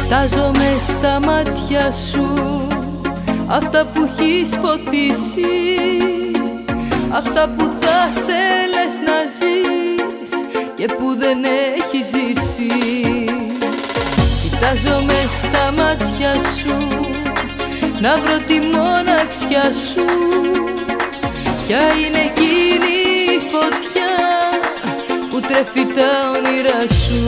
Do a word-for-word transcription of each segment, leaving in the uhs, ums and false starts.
Κοιτάζω μες στα μάτια σου αυτά που έχεις ποθήσει, αυτά που θα θέλες να ζεις και που δεν έχεις ζήσει. Κοιτάζω μες στα μάτια σου να βρω τη μοναξιά σου. Ποια είναι εκείνη η φωτιά που τρέφει τα όνειρά σου?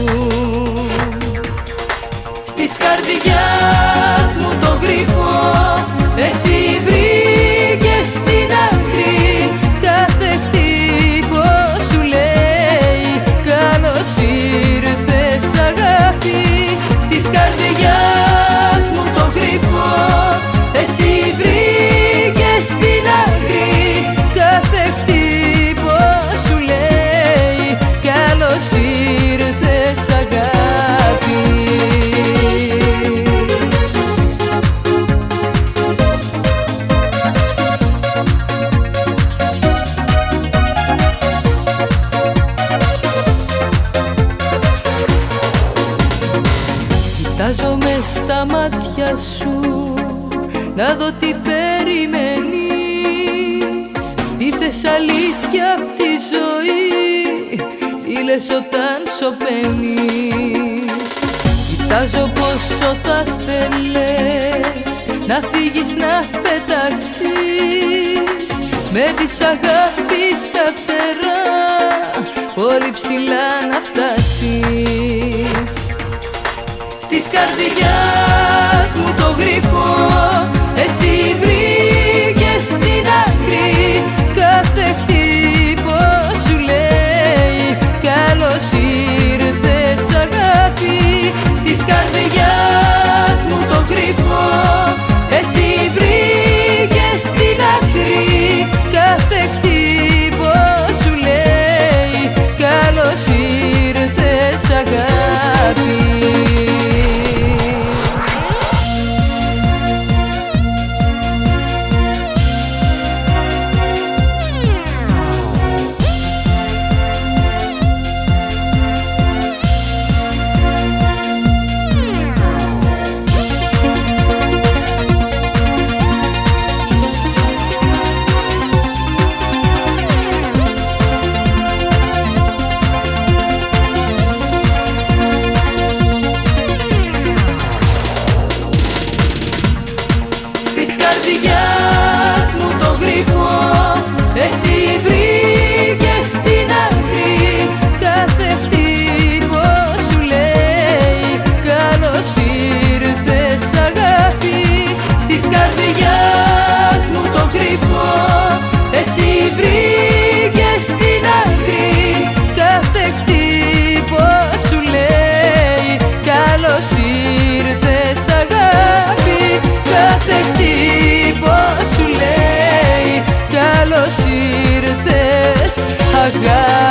Της καρδιάς μου το γρίφο εσύ βρήκες στην άκρη. Κάθε χτύπο σου λέει καλώς ήρθες αγάπη. Της καρδιάς μου το γρίφο εσύ βρήκες στην άκρη. Κάθε χτύπο σου λέει καλώς ήρθες αγάπη. Κοιτάζω μες στα μάτια σου να δω τι περιμένεις. Τι θες αλήθεια απ' τη ζωή, τι λες όταν σωπαίνεις. Κοιτάζω πόσο θα θέλες να φύγεις, να πετάξεις με της αγάπης τα φτερά πολύ ψηλά να φτάσεις. Της καρδιάς μου το γρίφο εσύ βρήκες στην άκρη. Κάθε χτύπο σου λέει καλώς ήρθες αγάπη. Της καρδιάς μου το γρίφο εσύ βρήκες στην άκρη. Κάθε χτύπο σου λέει καλώς ήρθες αγάπη. Της καρδιάς μου το γρίφο εσύ βρήκες στην άκρη. Κάθε χτύπο σου λέει καλώς ήρθες αγάπη. Της καρδιάς μου το γρίφο εσύ βρήκες στην άκρη. Κάθε χτύπο σου λέει καλώς ήρθες αγάπη. Κάθε χτύπο σου λέει καλώς ήρθες αγάπη.